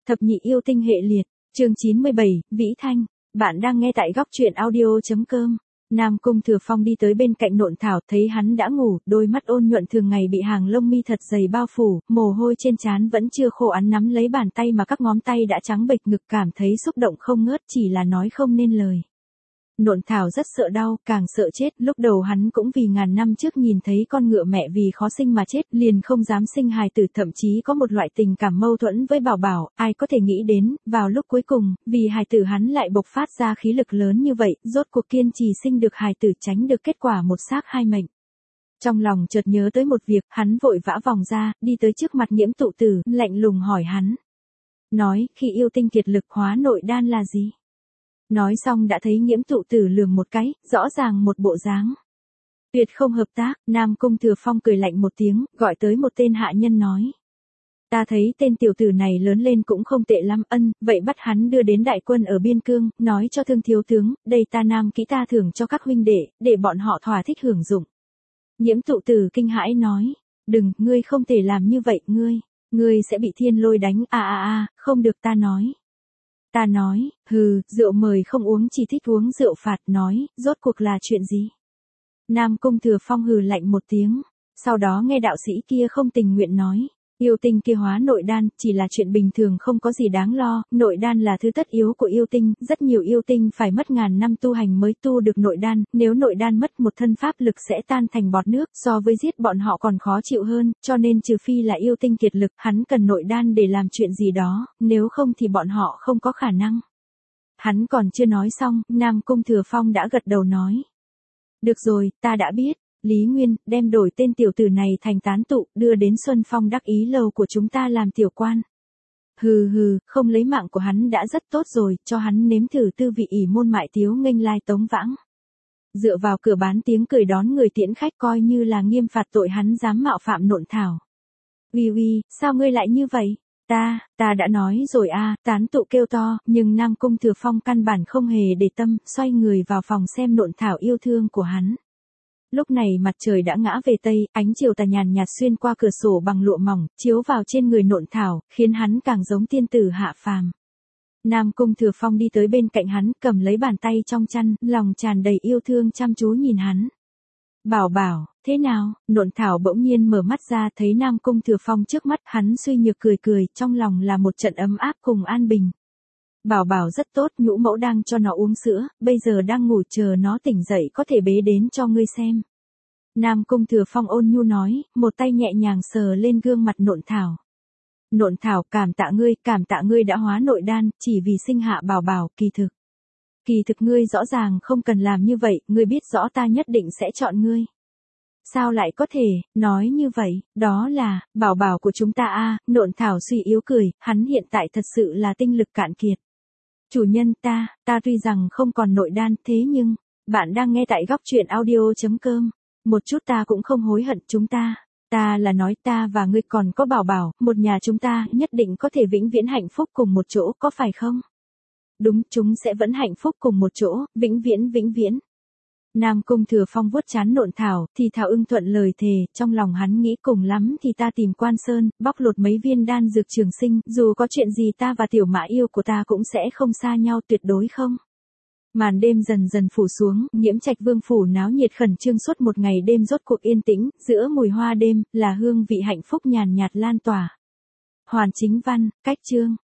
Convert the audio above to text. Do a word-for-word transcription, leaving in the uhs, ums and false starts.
Thập nhị yêu tinh hệ liệt, chương chín mươi bảy, Vĩ Thanh, bạn đang nghe tại góc truyện audio.com. Nam Cung Thừa Phong đi tới bên cạnh Nộn Thảo, thấy hắn đã ngủ, đôi mắt ôn nhuận thường ngày bị hàng lông mi thật dày bao phủ, mồ hôi trên trán vẫn chưa khô, hắn nắm lấy bàn tay mà các ngón tay đã trắng bệch, ngực cảm thấy xúc động không ngớt, chỉ là nói không nên lời. Nộn Thảo rất sợ đau, càng sợ chết, lúc đầu hắn cũng vì ngàn năm trước nhìn thấy con ngựa mẹ vì khó sinh mà chết, liền không dám sinh hài tử, thậm chí có một loại tình cảm mâu thuẫn với Bảo Bảo, ai có thể nghĩ đến, vào lúc cuối cùng, vì hài tử hắn lại bộc phát ra khí lực lớn như vậy, rốt cuộc kiên trì sinh được hài tử, tránh được kết quả một xác hai mệnh. Trong lòng chợt nhớ tới một việc, hắn vội vã vòng ra, đi tới trước mặt Nhiễm Tụ Tử, lạnh lùng hỏi hắn. Nói, khi yêu tinh kiệt lực hóa nội đan là gì? Nói xong đã thấy Nhiễm Tụ Tử lườm một cái, rõ ràng một bộ dáng tuyệt không hợp tác. Nam Cung Thừa Phong cười lạnh một tiếng, gọi tới một tên hạ nhân nói. Ta thấy tên tiểu tử này lớn lên cũng không tệ lắm, ân, vậy bắt hắn đưa đến đại quân ở biên cương, nói cho Thương thiếu tướng, đây ta nam kỹ ta thưởng cho các huynh đệ, để bọn họ thỏa thích hưởng dụng. Nhiễm Tụ Tử kinh hãi nói, đừng, ngươi không thể làm như vậy, ngươi, ngươi sẽ bị thiên lôi đánh, a a a, không được, ta nói. Ta nói, hừ, rượu mời không uống, chỉ thích uống rượu phạt, nói, rốt cuộc là chuyện gì? Nam Cung Thừa Phong hừ lạnh một tiếng, sau đó nghe đạo sĩ kia không tình nguyện nói, yêu tinh kia hóa nội đan, chỉ là chuyện bình thường không có gì đáng lo, nội đan là thứ tất yếu của yêu tinh, rất nhiều yêu tinh phải mất ngàn năm tu hành mới tu được nội đan, nếu nội đan mất một thân pháp lực sẽ tan thành bọt nước, so với giết bọn họ còn khó chịu hơn, cho nên trừ phi là yêu tinh kiệt lực, hắn cần nội đan để làm chuyện gì đó, nếu không thì bọn họ không có khả năng. Hắn còn chưa nói xong, Nam Cung Thừa Phong đã gật đầu nói. Được rồi, ta đã biết. Lý Nguyên, đem đổi tên tiểu tử này thành tán tụ, đưa đến Xuân Phong đắc ý lầu của chúng ta làm tiểu quan. Hừ hừ, không lấy mạng của hắn đã rất tốt rồi, cho hắn nếm thử tư vị ỷ môn mại tiếu nghênh lai tống vãng. Dựa vào cửa bán tiếng cười đón người tiễn khách, coi như là nghiêm phạt tội hắn dám mạo phạm Nộn Thảo. Uy uy, sao ngươi lại như vậy? Ta, ta đã nói rồi a, tán tụ kêu to, nhưng Nam Cung Thừa Phong căn bản không hề để tâm, xoay người vào phòng xem Nộn Thảo yêu thương của hắn. Lúc này mặt trời đã ngã về tây, ánh chiều tà nhàn nhạt xuyên qua cửa sổ bằng lụa mỏng, chiếu vào trên người Nộn Thảo, khiến hắn càng giống tiên tử hạ phàm. Nam Cung Thừa Phong đi tới bên cạnh hắn, cầm lấy bàn tay trong chăn, lòng tràn đầy yêu thương chăm chú nhìn hắn. Bảo Bảo, thế nào? Nộn Thảo bỗng nhiên mở mắt ra, thấy Nam Cung Thừa Phong trước mắt, hắn suy nhược cười cười, trong lòng là một trận ấm áp cùng an bình. Bảo Bảo rất tốt, nhũ mẫu đang cho nó uống sữa, bây giờ đang ngủ, chờ nó tỉnh dậy có thể bế đến cho ngươi xem. Nam Cung Thừa Phong ôn nhu nói, một tay nhẹ nhàng sờ lên gương mặt Nộn Thảo. Nộn Thảo, cảm tạ ngươi, cảm tạ ngươi đã hóa nội đan, chỉ vì sinh hạ Bảo Bảo, kỳ thực. Kỳ thực ngươi rõ ràng không cần làm như vậy, ngươi biết rõ ta nhất định sẽ chọn ngươi. Sao lại có thể, nói như vậy, đó là, Bảo Bảo của chúng ta a. Nộn Thảo suy yếu cười, hắn hiện tại thật sự là tinh lực cạn kiệt. Chủ nhân, ta, ta tuy rằng không còn nội đan, thế nhưng, bạn đang nghe tại góc truyện audio.com, một chút ta cũng không hối hận, chúng ta, ta là nói ta và ngươi còn có Bảo Bảo, một nhà chúng ta nhất định có thể vĩnh viễn hạnh phúc cùng một chỗ, có phải không? Đúng, chúng sẽ vẫn hạnh phúc cùng một chỗ, vĩnh viễn vĩnh viễn. Nam Cung Thừa Phong vuốt trán Nộn Thảo, thì thảo ưng thuận lời thề, trong lòng hắn nghĩ cùng lắm thì ta tìm Quan Sơn, bóc lột mấy viên đan dược trường sinh, dù có chuyện gì ta và tiểu mã yêu của ta cũng sẽ không xa nhau, tuyệt đối không. Màn đêm dần dần phủ xuống, Nhiễm Trạch Vương phủ náo nhiệt khẩn trương suốt một ngày đêm rốt cuộc yên tĩnh, giữa mùi hoa đêm, là hương vị hạnh phúc nhàn nhạt lan tỏa. Hoàn Chính Văn, cách chương.